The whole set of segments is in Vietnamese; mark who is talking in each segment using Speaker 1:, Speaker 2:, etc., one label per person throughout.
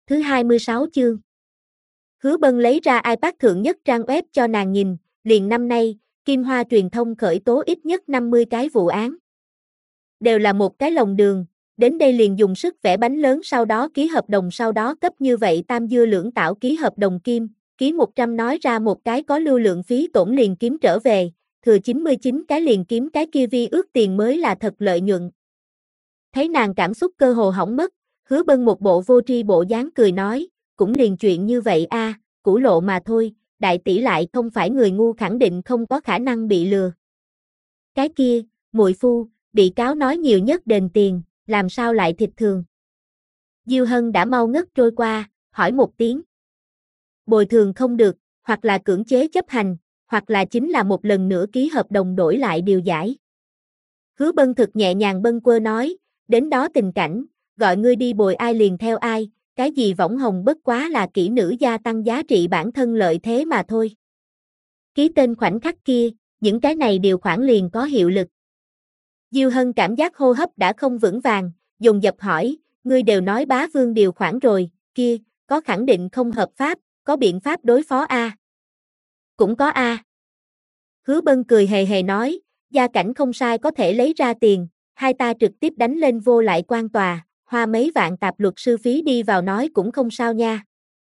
Speaker 1: Thứ 26 chương. Hứa Bân lấy ra iPad thượng nhất trang web cho nàng nhìn, liền năm nay, Kim Hoa truyền thông khởi tố ít nhất 50 cái vụ án. Đều là một cái lồng đường, đến đây liền dùng sức vẽ bánh lớn sau đó ký hợp đồng sau đó cấp như vậy tam dưa lưỡng tảo ký hợp đồng kim, ký 100 nói ra một cái có lưu lượng phí tổn liền kiếm trở về, thừa 99 cái liền kiếm cái kia vi ước tiền mới là thật lợi nhuận. Thấy nàng cảm xúc cơ hồ hỏng mất, Hứa Bân một bộ vô tri bộ dáng cười nói, cũng liền chuyện như vậy a, cũ lộ mà thôi, đại tỷ lại không phải người ngu khẳng định không có khả năng bị lừa. Cái kia, muội phu, bị cáo nói nhiều nhất đền tiền, làm sao lại thịt thường. Diêu Hân đã mau ngất trôi qua, hỏi một tiếng. Bồi thường không được, hoặc là cưỡng chế chấp hành, hoặc là chính là một lần nữa ký hợp đồng đổi lại điều giải. Hứa Bân thực nhẹ nhàng bâng quơ nói, đến đó tình cảnh, gọi ngươi đi bồi ai liền theo ai, cái gì võng hồng bất quá là kỹ nữ gia tăng giá trị bản thân lợi thế mà thôi. Ký tên khoảnh khắc kia, những cái này điều khoản liền có hiệu lực. Diêu Hân cảm giác hô hấp đã không vững vàng, dồn dập hỏi, ngươi đều nói bá vương điều khoản rồi, kia, có khẳng định không hợp pháp, có biện pháp đối phó a? Cũng có a. Hứa Bân cười hề hề nói, gia cảnh không sai có thể lấy ra tiền, hai ta trực tiếp đánh lên vô lại quan tòa, hoa mấy vạn tạp luật sư phí đi vào nói cũng không sao nha.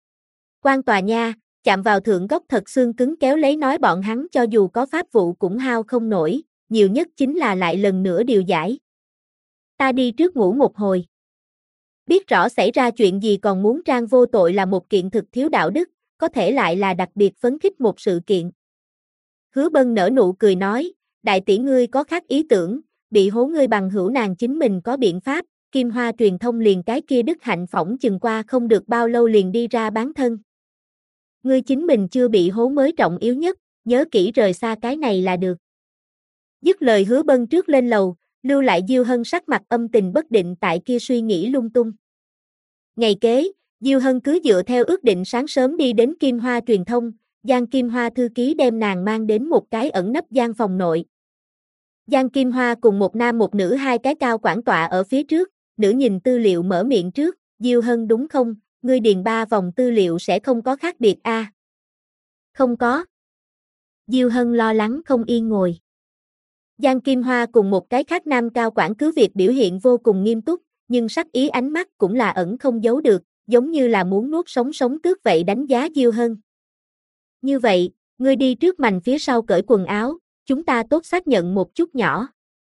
Speaker 1: Quan tòa nha, chạm vào thượng gốc thật xương cứng kéo lấy nói bọn hắn cho dù có pháp vụ cũng hao không nổi, nhiều nhất chính là lại lần nữa điều giải. Ta đi trước ngủ một hồi. Biết rõ xảy ra chuyện gì còn muốn trang vô tội là một kiện thực thiếu đạo đức, có thể lại là đặc biệt phấn khích một sự kiện. Hứa Bân nở nụ cười nói, đại tỷ ngươi có khác ý tưởng, bị hố ngươi bằng hữu nàng chính mình có biện pháp, Kim Hoa truyền thông liền cái kia đức hạnh phỏng chừng qua không được bao lâu liền đi ra bán thân. Ngươi chính mình chưa bị hố mới trọng yếu nhất, nhớ kỹ rời xa cái này là được. Dứt lời Hứa Bân trước lên lầu, lưu lại Diêu Hân sắc mặt âm tình bất định tại kia suy nghĩ lung tung. Ngày kế, Diêu Hân cứ dựa theo ước định sáng sớm đi đến Kim Hoa truyền thông, Giang Kim Hoa thư ký đem nàng mang đến một cái ẩn nấp gian phòng nội. Giang Kim Hoa cùng một nam một nữ hai cái cao quản tọa ở phía trước, nữ nhìn tư liệu mở miệng trước, Diêu Hân đúng không, ngươi điền 3 vòng tư liệu sẽ không có khác biệt a? Không có. Diêu Hân lo lắng không yên ngồi. Giang Kim Hoa cùng một cái khác nam cao quản cứ việc biểu hiện vô cùng nghiêm túc, nhưng sắc ý ánh mắt cũng là ẩn không giấu được, giống như là muốn nuốt sống sống tước vậy đánh giá Diêu Hân. Như vậy, ngươi đi trước mành phía sau cởi quần áo, chúng ta tốt xác nhận một chút nhỏ.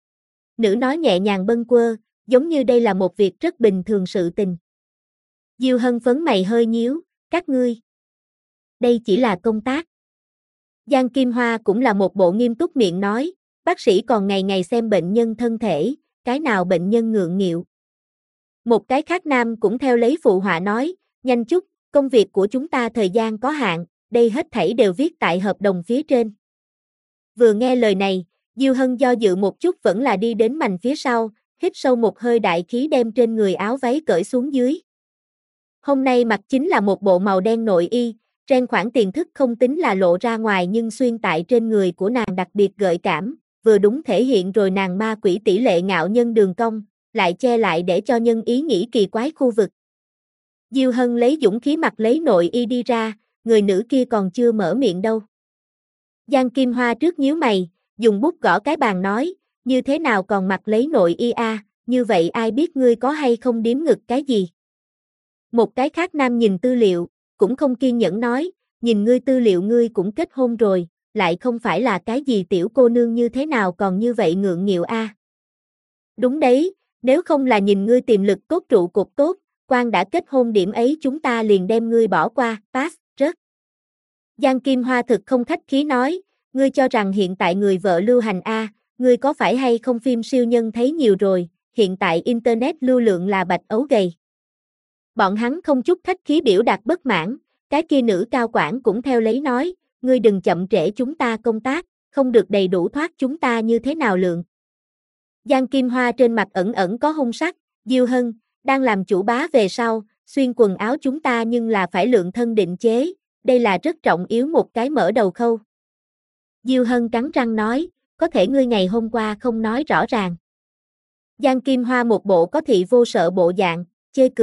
Speaker 1: Nữ nói nhẹ nhàng bâng quơ, giống như đây là một việc rất bình thường sự tình. Diêu Hân phấn mày hơi nhíu, các ngươi. Đây chỉ là công tác. Giang Kim Hoa cũng là một bộ nghiêm túc miệng nói, bác sĩ còn ngày ngày xem bệnh nhân thân thể, cái nào bệnh nhân ngượng nghịu. Một cái khác nam cũng theo lấy phụ họa nói, nhanh chút, công việc của chúng ta thời gian có hạn, đây hết thảy đều viết tại hợp đồng phía trên. Vừa nghe lời này, Diêu Hân do dự một chút vẫn là đi đến mành phía sau, hít sâu một hơi đại khí đem trên người áo váy cởi xuống dưới. Hôm nay mặc chính là một bộ màu đen nội y, ren khoản tiền thức không tính là lộ ra ngoài nhưng xuyên tại trên người của nàng đặc biệt gợi cảm, vừa đúng thể hiện rồi nàng ma quỷ tỷ lệ ngạo nhân đường cong, lại che lại để cho nhân ý nghĩ kỳ quái khu vực. Diêu Hân lấy dũng khí mặc lấy nội y đi ra, người nữ kia còn chưa mở miệng đâu. Giang Kim Hoa trước nhíu mày, dùng bút gõ cái bàn nói, như thế nào còn mặc lấy nội y a, như vậy ai biết ngươi có hay không điếm ngực cái gì. Một cái khác nam nhìn tư liệu, cũng không kiên nhẫn nói, nhìn ngươi tư liệu ngươi cũng kết hôn rồi, lại không phải là cái gì tiểu cô nương như thế nào còn như vậy ngượng nghịu a. Đúng đấy, nếu không là nhìn ngươi tiềm lực cốt trụ cột tốt, quan đã kết hôn điểm ấy chúng ta liền đem ngươi bỏ qua, pass, rớt. Giang Kim Hoa thực không khách khí nói, ngươi cho rằng hiện tại người vợ lưu hành a, ngươi có phải hay không phim siêu nhân thấy nhiều rồi, hiện tại internet lưu lượng là bạch ấu gầy. Bọn hắn không chút khách khí biểu đạt bất mãn, cái kia nữ cao quản cũng theo lấy nói, ngươi đừng chậm trễ chúng ta công tác, không được đầy đủ thoát chúng ta như thế nào lượng. Giang Kim Hoa trên mặt ẩn ẩn có hung sắc, Diêu Hân, đang làm chủ bá về sau, xuyên quần áo chúng ta nhưng là phải lượng thân định chế, đây là rất trọng yếu một cái mở đầu khâu. Diêu Hân cắn răng nói, có thể ngươi ngày hôm qua không nói rõ ràng. Giang Kim Hoa một bộ có thị vô sợ bộ dạng, chê cười,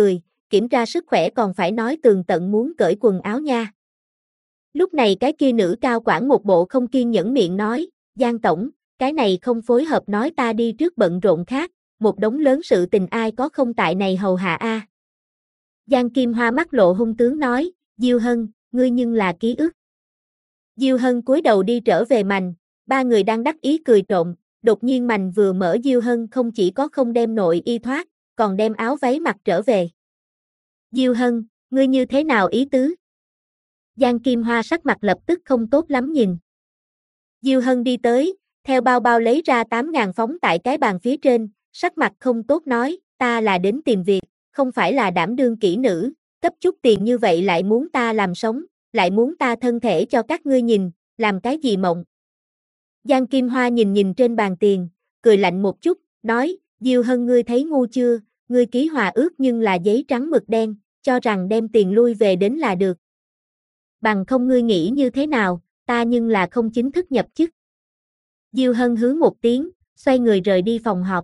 Speaker 1: kiểm tra sức khỏe còn phải nói tường tận muốn cởi quần áo nha. Lúc này cái kia nữ cao quản một bộ không kiên nhẫn miệng nói, Giang tổng, cái này không phối hợp nói ta đi trước bận rộn khác, một đống lớn sự tình ai có không tại này hầu hạ a. Giang Kim Hoa mắt lộ hung tướng nói, Diêu Hân, ngươi nhưng là ký ức. Diêu Hân cúi đầu đi trở về Mành, ba người đang đắc ý cười trộm, đột nhiên Mành vừa mở Diêu Hân không chỉ có không đem nội y thoát, còn đem áo váy mặc trở về. Diêu Hân, ngươi như thế nào ý tứ? Giang Kim Hoa sắc mặt lập tức không tốt lắm nhìn. Diêu Hân đi tới, theo bao bao lấy ra 8.000 phóng tại cái bàn phía trên, sắc mặt không tốt nói, ta là đến tìm việc, không phải là đảm đương kỹ nữ, cấp chút tiền như vậy lại muốn ta làm sống, lại muốn ta thân thể cho các ngươi nhìn, làm cái gì mộng. Giang Kim Hoa nhìn nhìn trên bàn tiền, cười lạnh một chút, nói, Diêu Hân ngươi thấy ngu chưa, ngươi ký hòa ước nhưng là giấy trắng mực đen, cho rằng đem tiền lui về đến là được. Bằng không ngươi nghĩ như thế nào, ta nhưng là không chính thức nhập chức. Diêu Hân hứ một tiếng, xoay người rời đi phòng họp.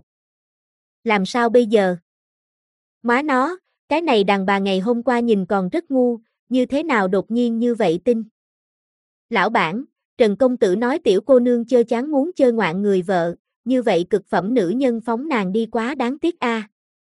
Speaker 1: Làm sao bây giờ? Má nó, cái này đàn bà ngày hôm qua nhìn còn rất ngu, như thế nào đột nhiên như vậy tin? Lão bản, Trần công tử nói tiểu cô nương chơi chán muốn chơi ngoạn người vợ, như vậy cực phẩm nữ nhân phóng nàng đi quá đáng tiếc a.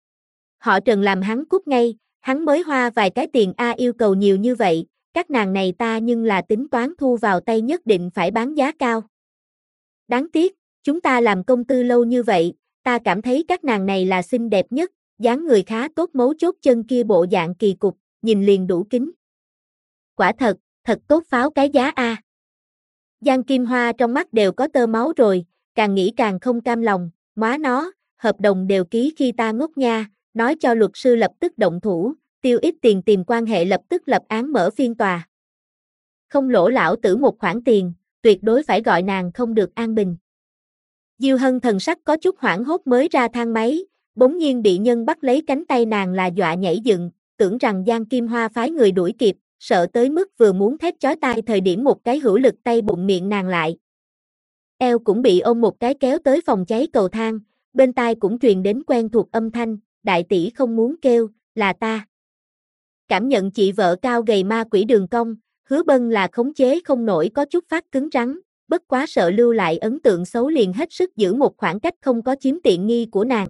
Speaker 1: Họ Trần làm hắn cút ngay, hắn mới hoa vài cái tiền a yêu cầu nhiều như vậy, các nàng này ta nhưng là tính toán thu vào tay nhất định phải bán giá cao. Đáng tiếc, chúng ta làm công tư lâu như vậy, ta cảm thấy các nàng này là xinh đẹp nhất, dáng người khá tốt mấu chốt chân kia bộ dạng kỳ cục, nhìn liền đủ kính. Quả thật, thật tốt pháo cái giá a. Giang Kim Hoa trong mắt đều có tơ máu rồi, càng nghĩ càng không cam lòng, má nó, hợp đồng đều ký khi ta ngốc nha, nói cho luật sư lập tức động thủ, tiêu ít tiền tìm quan hệ lập tức lập án mở phiên tòa. Không lỗ lão tử một khoản tiền, tuyệt đối phải gọi nàng không được an bình. Diêu Hân thần sắc có chút hoảng hốt mới ra thang máy, bỗng nhiên bị nhân bắt lấy cánh tay nàng là dọa nhảy dựng, tưởng rằng Giang Kim Hoa phái người đuổi kịp, sợ tới mức vừa muốn thét chói tai thời điểm một cái hữu lực tay bụng miệng nàng lại. Eo cũng bị ôm một cái kéo tới phòng cháy cầu thang, bên tai cũng truyền đến quen thuộc âm thanh, đại tỷ không muốn kêu, là ta. Cảm nhận chị vợ cao gầy ma quỷ đường cong, Hứa Bân là khống chế không nổi có chút phát cứng rắn, bất quá sợ lưu lại ấn tượng xấu liền hết sức giữ một khoảng cách không có chiếm tiện nghi của nàng.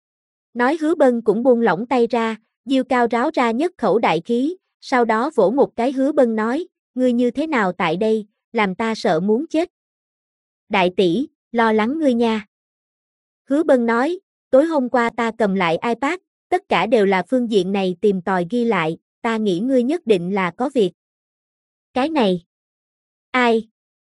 Speaker 1: Nói Hứa Bân cũng buông lỏng tay ra, Diêu Cao ráo ra nhất khẩu đại khí, sau đó vỗ một cái Hứa Bân nói, ngươi như thế nào tại đây, làm ta sợ muốn chết. Đại tỷ, lo lắng ngươi nha. Hứa Bân nói, tối hôm qua ta cầm lại iPad, tất cả đều là phương diện này tìm tòi ghi lại, ta nghĩ ngươi nhất định là có việc. Cái này. Ai?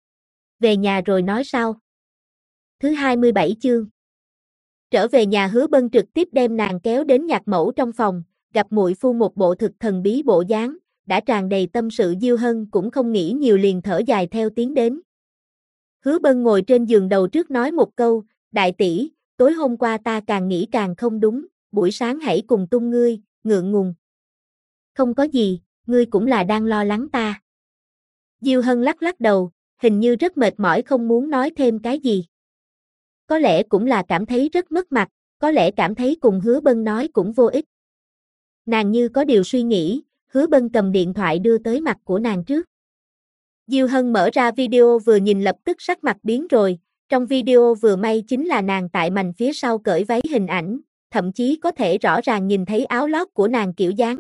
Speaker 1: Về nhà rồi nói sau. Thứ 27 chương. Trở về nhà Hứa Bân trực tiếp đem nàng kéo đến nhạc mẫu trong phòng, gặp muội phu một bộ thực thần bí bộ dáng, đã tràn đầy tâm sự Diêu Hân cũng không nghĩ nhiều liền thở dài theo tiếng đến. Hứa Bân ngồi trên giường đầu trước nói một câu, đại tỷ, tối hôm qua ta càng nghĩ càng không đúng, buổi sáng hãy cùng tung ngươi, ngượng ngùng. Không có gì, ngươi cũng là đang lo lắng ta. Diêu Hân lắc lắc đầu, hình như rất mệt mỏi không muốn nói thêm cái gì. Có lẽ cũng là cảm thấy rất mất mặt, có lẽ cảm thấy cùng Hứa Bân nói cũng vô ích. Nàng như có điều suy nghĩ, Hứa Bân cầm điện thoại đưa tới mặt của nàng trước. Diêu Hân mở ra video vừa nhìn lập tức sắc mặt biến rồi, trong video vừa may chính là nàng tại mành phía sau cởi váy hình ảnh, thậm chí có thể rõ ràng nhìn thấy áo lót của nàng kiểu dáng.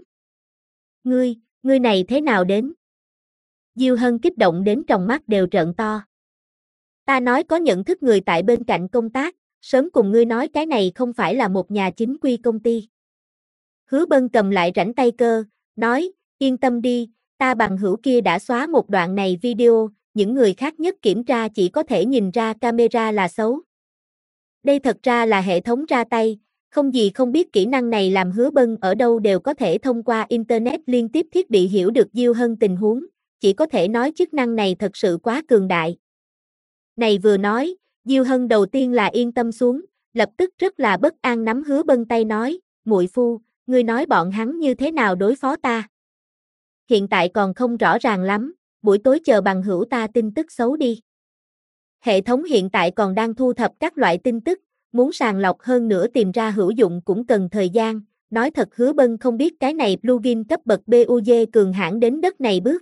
Speaker 1: Ngươi này thế nào đến? Diêu Hân kích động đến tròng mắt đều trợn to. Ta nói có nhận thức người tại bên cạnh công tác, sớm cùng ngươi nói cái này không phải là một nhà chính quy công ty. Hứa Bân cầm lại rảnh tay cơ, nói, yên tâm đi, ta bằng hữu kia đã xóa một đoạn này video, những người khác nhất kiểm tra chỉ có thể nhìn ra camera là xấu. Đây thật ra là hệ thống ra tay, không gì không biết kỹ năng này làm Hứa Bân ở đâu đều có thể thông qua Internet liên tiếp thiết bị hiểu được Diêu Hân tình huống, chỉ có thể nói chức năng này thật sự quá cường đại. Này vừa nói, Diêu Hân đầu tiên là yên tâm xuống, lập tức rất là bất an nắm Hứa Bân tay nói, muội phu, ngươi nói bọn hắn như thế nào đối phó ta? Hiện tại còn không rõ ràng lắm, buổi tối chờ bằng hữu ta tin tức xấu đi. Hệ thống hiện tại còn đang thu thập các loại tin tức, muốn sàng lọc hơn nữa tìm ra hữu dụng cũng cần thời gian, nói thật Hứa Bân không biết cái này plugin cấp bậc BUG cường hãn đến đất này bước.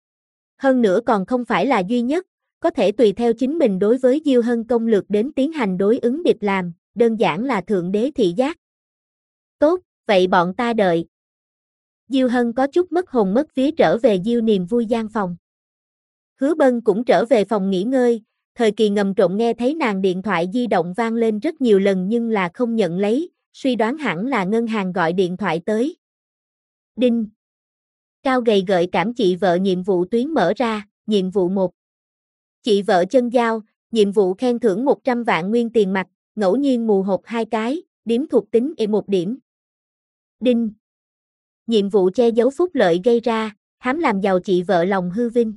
Speaker 1: Hơn nữa còn không phải là duy nhất, có thể tùy theo chính mình đối với Diêu Hân công lược đến tiến hành đối ứng địch làm, đơn giản là thượng đế thị giác. Tốt, vậy bọn ta đợi. Diêu Hân có chút mất hồn mất vía trở về Diêu Niềm Vui gian phòng. Hứa Bân cũng trở về phòng nghỉ ngơi, thời kỳ ngầm trộn nghe thấy nàng điện thoại di động vang lên rất nhiều lần nhưng là không nhận lấy, suy đoán hẳn là ngân hàng gọi điện thoại tới. Đinh. Cao gầy gợi cảm chị vợ nhiệm vụ tuyến mở ra, nhiệm vụ 1. Chị vợ chân giao, nhiệm vụ khen thưởng 100 vạn nguyên tiền mặt, ngẫu nhiên mù hộp 2 cái, điểm thuộc tính E1 điểm. Đinh. Nhiệm vụ che giấu phúc lợi gây ra, hám làm giàu chị vợ lòng hư vinh.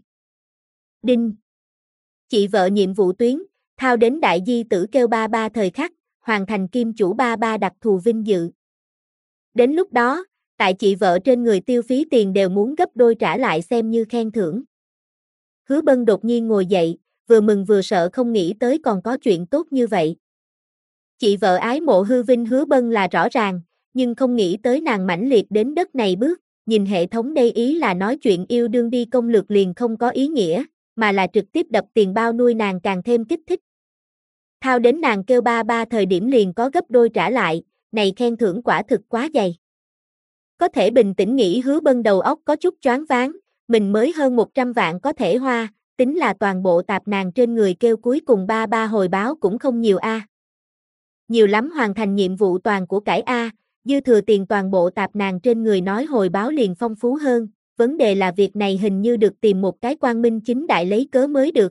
Speaker 1: Đinh. Chị vợ nhiệm vụ tuyến, thao đến đại di tử kêu 33 thời khắc, hoàn thành kim chủ 33 đặc thù vinh dự. Đến lúc đó, tại chị vợ trên người tiêu phí tiền đều muốn gấp đôi trả lại xem như khen thưởng. Hứa Bân đột nhiên ngồi dậy, vừa mừng vừa sợ không nghĩ tới còn có chuyện tốt như vậy. Chị vợ ái mộ hư vinh Hứa Bân là rõ ràng, nhưng không nghĩ tới nàng mãnh liệt đến đất này bước, nhìn hệ thống đây ý là nói chuyện yêu đương đi công lược liền không có ý nghĩa, mà là trực tiếp đập tiền bao nuôi nàng càng thêm kích thích. Thao đến nàng kêu 33 thời điểm liền có gấp đôi trả lại, này khen thưởng quả thực quá dày. Có thể bình tĩnh nghĩ Hứa Bân đầu óc có chút choáng váng, mình mới hơn 100 vạn có thể hoa, tính là toàn bộ tạp nàng trên người kêu cuối cùng 33 hồi báo cũng không nhiều a. Nhiều lắm hoàn thành nhiệm vụ toàn của cải a, dư thừa tiền toàn bộ tạp nàng trên người nói hồi báo liền phong phú hơn, vấn đề là việc này hình như được tìm một cái quang minh chính đại lấy cớ mới được.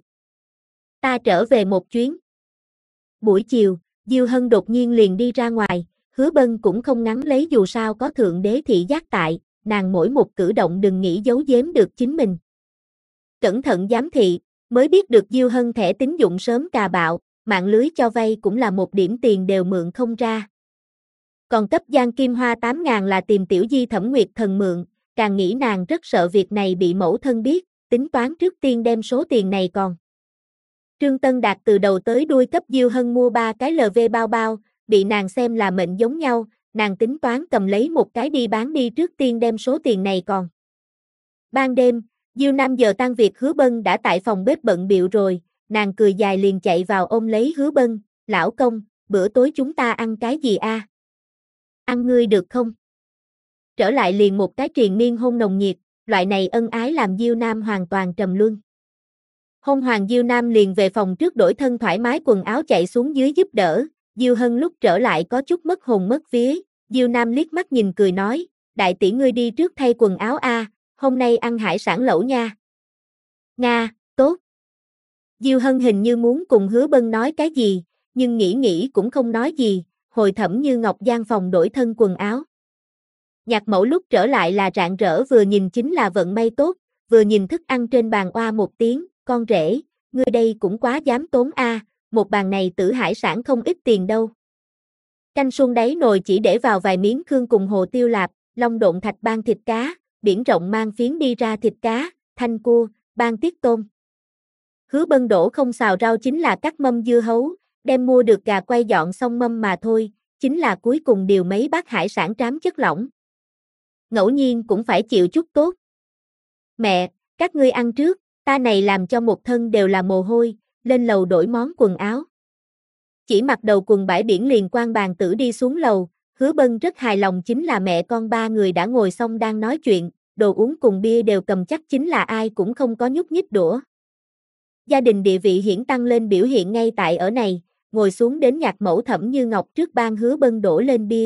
Speaker 1: Ta trở về một chuyến. Buổi chiều, Diêu Hân đột nhiên liền đi ra ngoài, Hứa Bân cũng không ngắn lấy dù sao có thượng đế thị giác tại, nàng mỗi một cử động đừng nghĩ giấu giếm được chính mình. Cẩn thận giám thị, mới biết được Diêu Hân thẻ tín dụng sớm cà bạo, mạng lưới cho vay cũng là một điểm tiền đều mượn không ra. Còn cấp Giang Kim Hoa 8.000 là tìm Tiểu Di Thẩm Nguyệt Thần mượn, càng nghĩ nàng rất sợ việc này bị mẫu thân biết, tính toán trước tiên đem số tiền này còn. Trương Tân Đạt từ đầu tới đuôi cấp Diêu Hân mua 3 cái LV bao bao, bị nàng xem là mệnh giống nhau, nàng tính toán cầm lấy một cái đi bán đi trước tiên đem số tiền này còn. Ban đêm, Diêu Nam giờ tan việc Hứa Bân đã tại phòng bếp bận bịu rồi, nàng cười dài liền chạy vào ôm lấy Hứa Bân, lão công, bữa tối chúng ta ăn cái gì a? Ăn ngươi được không? Trở lại liền một cái triền miên hôn nồng nhiệt, loại này ân ái làm Diêu Nam hoàn toàn trầm luân. Hôn hoàng Diêu Nam liền về phòng trước đổi thân thoải mái quần áo chạy xuống dưới giúp đỡ, Diêu Hân lúc trở lại có chút mất hồn mất vía, Diêu Nam liếc mắt nhìn cười nói, đại tỷ ngươi đi trước thay quần áo a, hôm nay ăn hải sản lẩu nha. Nga, tốt. Diêu Hân hình như muốn cùng Hứa Bân nói cái gì, nhưng nghĩ cũng không nói gì, hồi Thẩm Như Ngọc gian phòng đổi thân quần áo. Nhạc mẫu lúc trở lại là rạng rỡ vừa nhìn chính là vận may tốt, vừa nhìn thức ăn trên bàn oa một tiếng, con rể, ngươi đây cũng quá dám tốn a, một bàn này tử hải sản không ít tiền đâu. Canh suông đáy nồi chỉ để vào vài miếng khương cùng hồ tiêu lạp, long độn thạch ban thịt cá, biển rộng mang phiến đi ra thịt cá, thanh cua, ban tiết tôm. Hứa Bân đổ không xào rau chính là cắt mâm dưa hấu, đem mua được gà quay dọn xong mâm mà thôi, chính là cuối cùng điều mấy bát hải sản trám chất lỏng. Ngẫu nhiên cũng phải chịu chút tốt. Mẹ, các ngươi ăn trước, ta này làm cho một thân đều là mồ hôi, lên lầu đổi món quần áo. Chỉ mặc đầu quần bãi biển liền quan bàn tử đi xuống lầu, Hứa Bân rất hài lòng chính là mẹ con ba người đã ngồi xong đang nói chuyện, đồ uống cùng bia đều cầm chắc chính là ai cũng không có nhúc nhích đũa. Gia đình địa vị hiển tăng lên biểu hiện ngay tại ở này, ngồi xuống đến nhạc mẫu Thẩm Như Ngọc trước ban Hứa Bân đổ lên bia.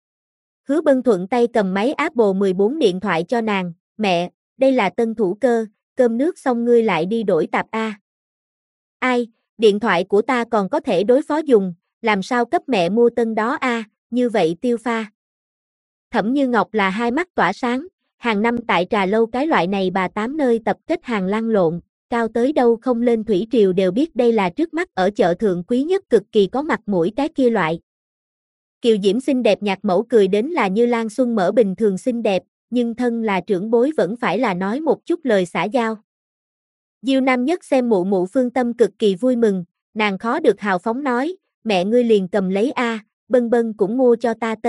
Speaker 1: Hứa Bân thuận tay cầm máy Apple 14 điện thoại cho nàng, mẹ, đây là tân thủ cơ, cơm nước xong ngươi lại đi đổi tạp a. Ai, điện thoại của ta còn có thể đối phó dùng, làm sao cấp mẹ mua tân đó a, như vậy tiêu pha. Thẩm Như Ngọc là hai mắt tỏa sáng, hàng năm tại trà lâu cái loại này bà tám nơi tập kết hàng lăn lộn, cao tới đâu không lên thủy triều đều biết đây là trước mắt ở chợ thượng quý nhất cực kỳ có mặt mũi cái kia loại. Kiều Diễm xinh đẹp nhạc mẫu cười đến là như Lan Xuân mở bình thường xinh đẹp, nhưng thân là trưởng bối vẫn phải là nói một chút lời xã giao. Diêu Nam Nhất xem mụ mụ Phương Tâm cực kỳ vui mừng, nàng khó được hào phóng nói, mẹ ngươi liền cầm lấy a, Bân Bân cũng mua cho ta tân,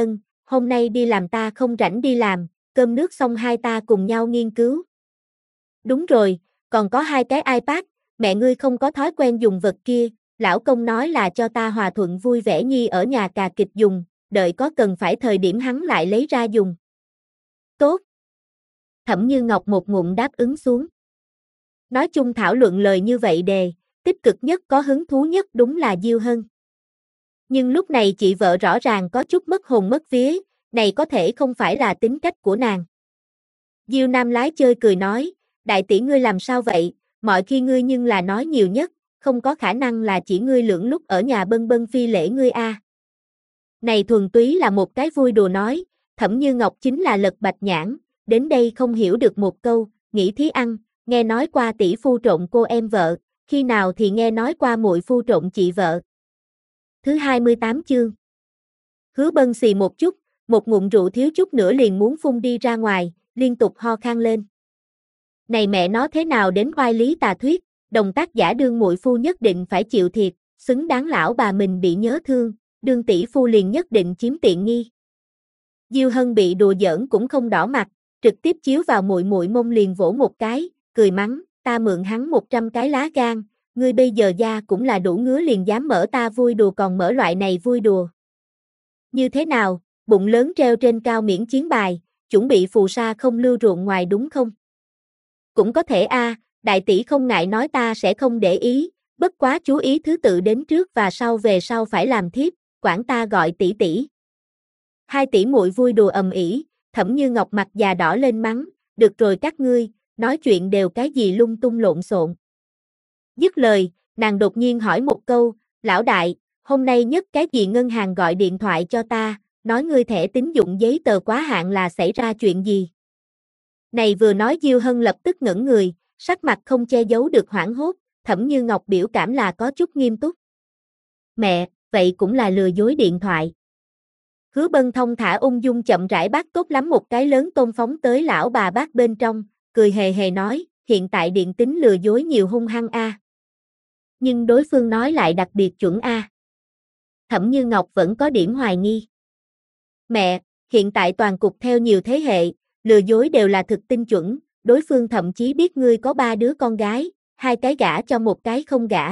Speaker 1: hôm nay đi làm ta không rảnh đi làm, cơm nước xong hai ta cùng nhau nghiên cứu. Đúng rồi, còn có 2 cái iPad, mẹ ngươi không có thói quen dùng vật kia, lão công nói là cho ta hòa thuận vui vẻ nhi ở nhà cà kịch dùng, đợi có cần phải thời điểm hắn lại lấy ra dùng. Tốt. Thẩm Như Ngọc một ngụm đáp ứng xuống. Nói chung thảo luận lời như vậy tích cực nhất có hứng thú nhất đúng là Diêu Hân. Nhưng lúc này chị vợ rõ ràng có chút mất hồn mất vía, này có thể không phải là tính cách của nàng. Diêu Nam lái chơi cười nói, đại tỷ ngươi làm sao vậy, mọi khi ngươi nhưng là nói nhiều nhất, không có khả năng là chỉ ngươi lưỡng lúc ở nhà bân bân phi lễ ngươi a. Này thuần túy là một cái vui đùa nói, Thẩm Như Ngọc chính là lật bạch nhãn, đến đây không hiểu được một câu, nghĩ thí ăn, nghe nói qua tỷ phu trộn cô em vợ, khi nào thì nghe nói qua muội phu trộn chị vợ. Thứ 28 chương. Hứa Bân xì một chút, một ngụm rượu thiếu chút nữa liền muốn phun đi ra ngoài, liên tục ho khan lên. Này mẹ nó thế nào đến oai lý tà thuyết, đồng tác giả đương muội phu nhất định phải chịu thiệt, xứng đáng lão bà mình bị nhớ thương, đương tỷ phu liền nhất định chiếm tiện nghi. Diêu Hân bị đùa giỡn cũng không đỏ mặt, trực tiếp chiếu vào muội muội mông liền vỗ một cái, cười mắng, ta mượn hắn 100 cái lá gan, ngươi bây giờ da cũng là đủ ngứa liền dám mở ta vui đùa còn mở loại này vui đùa. Như thế nào, bụng lớn treo trên cao miễn chiến bài, chuẩn bị phù sa không lưu ruộng ngoài đúng không? Cũng có thể a, đại tỷ không ngại nói ta sẽ không để ý, bất quá chú ý thứ tự đến trước và sau về sau phải làm thiếp, quản ta gọi tỷ tỷ. 2 tỷ muội vui đùa ầm ĩ, Thẩm Như Ngọc mặt già đỏ lên mắng, được rồi các ngươi, nói chuyện đều cái gì lung tung lộn xộn. Dứt lời, nàng đột nhiên hỏi một câu, lão đại, hôm nay nhất cái gì ngân hàng gọi điện thoại cho ta, nói ngươi thẻ tín dụng giấy tờ quá hạn là xảy ra chuyện gì? Này vừa nói Diêu Hân lập tức ngẩn người, sắc mặt không che giấu được hoảng hốt, Thẩm Như Ngọc biểu cảm là có chút nghiêm túc. Mẹ, vậy cũng là lừa dối điện thoại. Hứa Bân thông thả ung dung chậm rãi bát tốt lắm một cái lớn tôm phóng tới lão bà bát bên trong, cười hề hề nói, hiện tại điện tín lừa dối nhiều hung hăng a. Nhưng đối phương nói lại đặc biệt chuẩn a. Thẩm Như Ngọc vẫn có điểm hoài nghi. Mẹ, hiện tại toàn cục theo nhiều thế hệ, lừa dối đều là thực tinh chuẩn, đối phương thậm chí biết ngươi có 3 đứa con gái, 2 cái gả cho một cái không gả.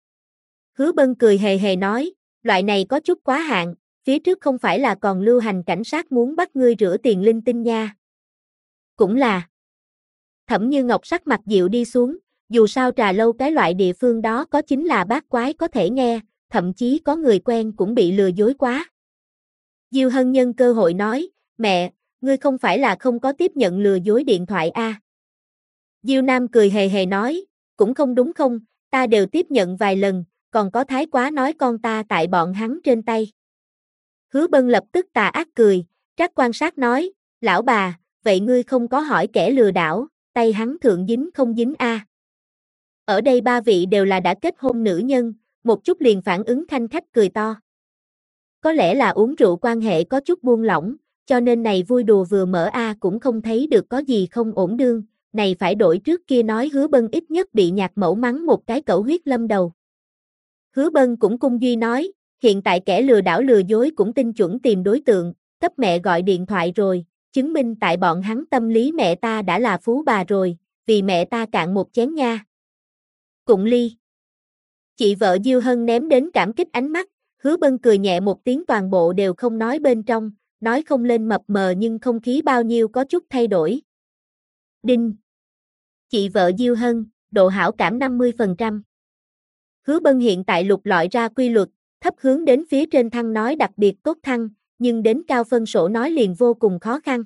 Speaker 1: Hứa Bân cười hề hề nói, loại này có chút quá hạn, phía trước không phải là còn lưu hành cảnh sát muốn bắt ngươi rửa tiền linh tinh nha. Cũng là. Thẩm Như Ngọc sắc mặt dịu đi xuống, dù sao trà lâu cái loại địa phương đó có chính là bát quái có thể nghe, thậm chí có người quen cũng bị lừa dối quá. Diêu Hân nhân cơ hội nói, mẹ, ngươi không phải là không có tiếp nhận lừa dối điện thoại a? Diêu Nam cười hề hề nói, cũng không đúng không, ta đều tiếp nhận vài lần, còn có thái quá nói con ta tại bọn hắn trên tay. Hứa Bân lập tức tà ác cười, trắc quan sát nói, lão bà, vậy ngươi không có hỏi kẻ lừa đảo, tay hắn thượng dính không dính a? Ở đây 3 vị đều là đã kết hôn nữ nhân, một chút liền phản ứng khanh khách cười to. Có lẽ là uống rượu quan hệ có chút buông lỏng, cho nên này vui đùa vừa mở cũng không thấy được có gì không ổn đương, này phải đổi trước kia nói Hứa Bân ít nhất bị Nhạc Mẫu mắng một cái cẩu huyết lâm đầu. Hứa Bân cũng cung duy nói, hiện tại kẻ lừa đảo lừa dối cũng tinh chuẩn tìm đối tượng, cấp mẹ gọi điện thoại rồi, chứng minh tại bọn hắn tâm lý mẹ ta đã là phú bà rồi, vì mẹ ta cạn một chén nha. Cụng ly. Chị vợ Diêu Hân ném đến cảm kích ánh mắt, Hứa Bân cười nhẹ một tiếng toàn bộ đều không nói bên trong, nói không lên mập mờ nhưng không khí bao nhiêu có chút thay đổi. Đinh. Chị vợ Diêu Hân, độ hảo cảm 50%. Hứa Bân hiện tại lục lọi ra quy luật, thấp hướng đến phía trên thăng nói đặc biệt tốt thăng, nhưng đến cao phân sổ nói liền vô cùng khó khăn.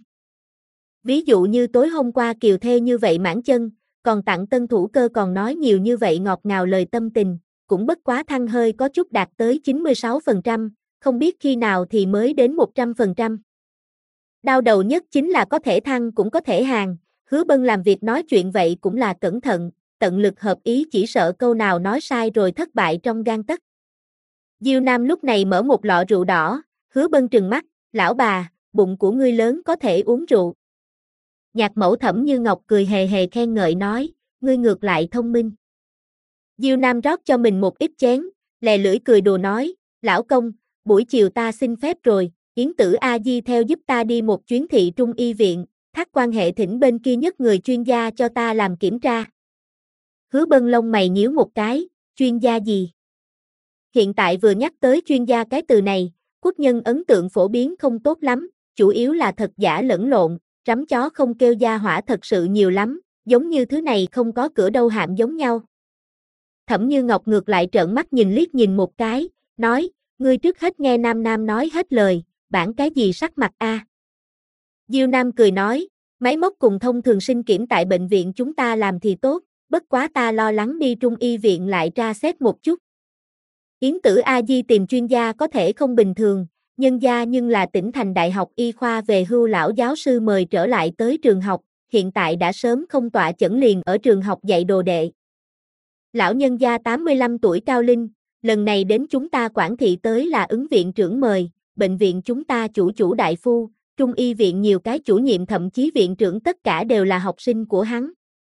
Speaker 1: Ví dụ như tối hôm qua Kiều Thê như vậy mãn chân, còn tặng tân thủ cơ còn nói nhiều như vậy ngọt ngào lời tâm tình, cũng bất quá thăng hơi có chút đạt tới 96%, không biết khi nào thì mới đến 100%. Đau đầu nhất chính là có thể thăng cũng có thể hàng, Hứa Bân làm việc nói chuyện vậy cũng là cẩn thận, tận lực hợp ý chỉ sợ câu nào nói sai rồi thất bại trong gang tấc. Diêu Nam lúc này mở một lọ rượu đỏ, Hứa Bân trừng mắt, lão bà, bụng của ngươi lớn có thể uống rượu. Nhạc Mẫu Thẩm Như Ngọc cười hề hề khen ngợi nói, ngươi ngược lại thông minh. Diêu Nam rót cho mình một ít chén, lè lưỡi cười đùa nói, lão công, buổi chiều ta xin phép rồi, Yến Tử A Di theo giúp ta đi một chuyến thị trung y viện, thác quan hệ thỉnh bên kia nhất người chuyên gia cho ta làm kiểm tra. Hứa Bân lông mày nhíu một cái, chuyên gia gì? Hiện tại vừa nhắc tới chuyên gia cái từ này, quốc nhân ấn tượng phổ biến không tốt lắm, chủ yếu là thật giả lẫn lộn, rắm chó không kêu gia hỏa thật sự nhiều lắm, giống như thứ này không có cửa đâu hạm giống nhau. Thẩm Như Ngọc ngược lại trợn mắt nhìn liếc nhìn một cái, nói, ngươi trước hết nghe Nam Nam nói hết lời, bản cái gì sắc mặt a? Diêu Nam cười nói, máy móc cùng thông thường sinh kiểm tại bệnh viện chúng ta làm thì tốt, bất quá ta lo lắng đi trung y viện lại tra xét một chút. Yến Tử A Di tìm chuyên gia có thể không bình thường, nhân gia nhưng là tỉnh thành đại học y khoa về hưu lão giáo sư mời trở lại tới trường học, hiện tại đã sớm không tọa chẩn liền ở trường học dạy đồ đệ. Lão nhân gia 85 tuổi cao linh, lần này đến chúng ta Quảng thị tới là ứng viện trưởng mời, bệnh viện chúng ta chủ đại phu, trung y viện nhiều cái chủ nhiệm thậm chí viện trưởng tất cả đều là học sinh của hắn.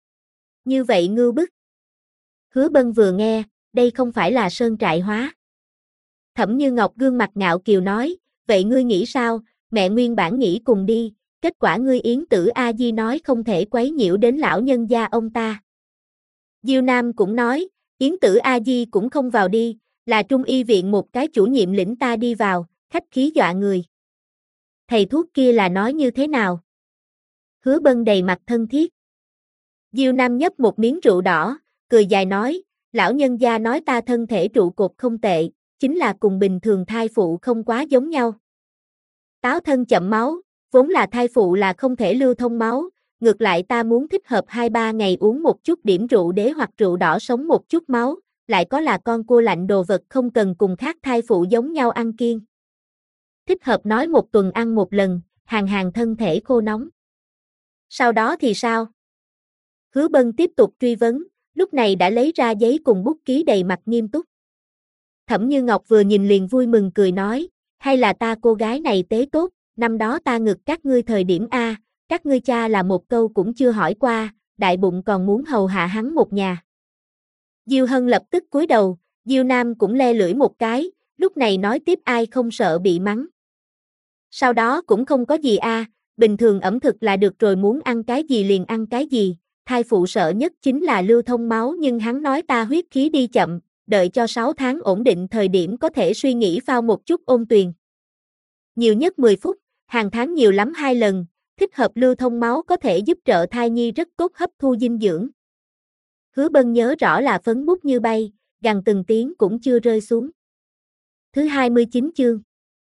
Speaker 1: Như vậy ngưu bức. Hứa Bân vừa nghe, đây không phải là sơn trại hóa. Thẩm Như Ngọc gương mặt ngạo kiều nói, vậy ngươi nghĩ sao, mẹ nguyên bản nghĩ cùng đi, kết quả ngươi Yến Tử A Di nói không thể quấy nhiễu đến lão nhân gia ông ta. Diêu Nam cũng nói, Yến Tử A Di cũng không vào đi, là trung y viện một cái chủ nhiệm lĩnh ta đi vào, khách khí dọa người. Thầy thuốc kia là nói như thế nào? Hứa Bân đầy mặt thân thiết. Diêu Nam nhấp một miếng rượu đỏ, cười dài nói, lão nhân gia nói ta thân thể trụ cột không tệ, chính là cùng bình thường thai phụ không quá giống nhau. Táo thân chậm máu, vốn là thai phụ là không thể lưu thông máu, ngược lại ta muốn thích hợp 2-3 ngày uống một chút điểm rượu đế hoặc rượu đỏ sống một chút máu, lại có là con cua lạnh đồ vật không cần cùng khác thai phụ giống nhau ăn kiêng. Thích hợp nói một tuần ăn một lần, hàng thân thể khô nóng. Sau đó thì sao? Hứa Bân tiếp tục truy vấn, lúc này đã lấy ra giấy cùng bút ký đầy mặt nghiêm túc. Thẩm Như Ngọc vừa nhìn liền vui mừng cười nói, hay là ta cô gái này tế tốt, năm đó ta ngực các ngươi thời điểm A, các ngươi cha là một câu cũng chưa hỏi qua, đại bụng còn muốn hầu hạ hắn một nhà. Diêu Hân lập tức cúi đầu, Diêu Nam cũng le lưỡi một cái, lúc này nói tiếp ai không sợ bị mắng. Sau đó cũng không có gì a, bình thường ẩm thực là được rồi muốn ăn cái gì liền ăn cái gì, thai phụ sợ nhất chính là lưu thông máu nhưng hắn nói ta huyết khí đi chậm, đợi cho 6 tháng ổn định thời điểm có thể suy nghĩ phao một chút ôn tuyền. Nhiều nhất 10 phút, hàng tháng nhiều lắm 2 lần, thích hợp lưu thông máu có thể giúp trợ thai nhi rất tốt hấp thu dinh dưỡng. Hứa Bân nhớ rõ là phấn bút như bay, gằn từng tiếng cũng chưa rơi xuống. Thứ 29 chương.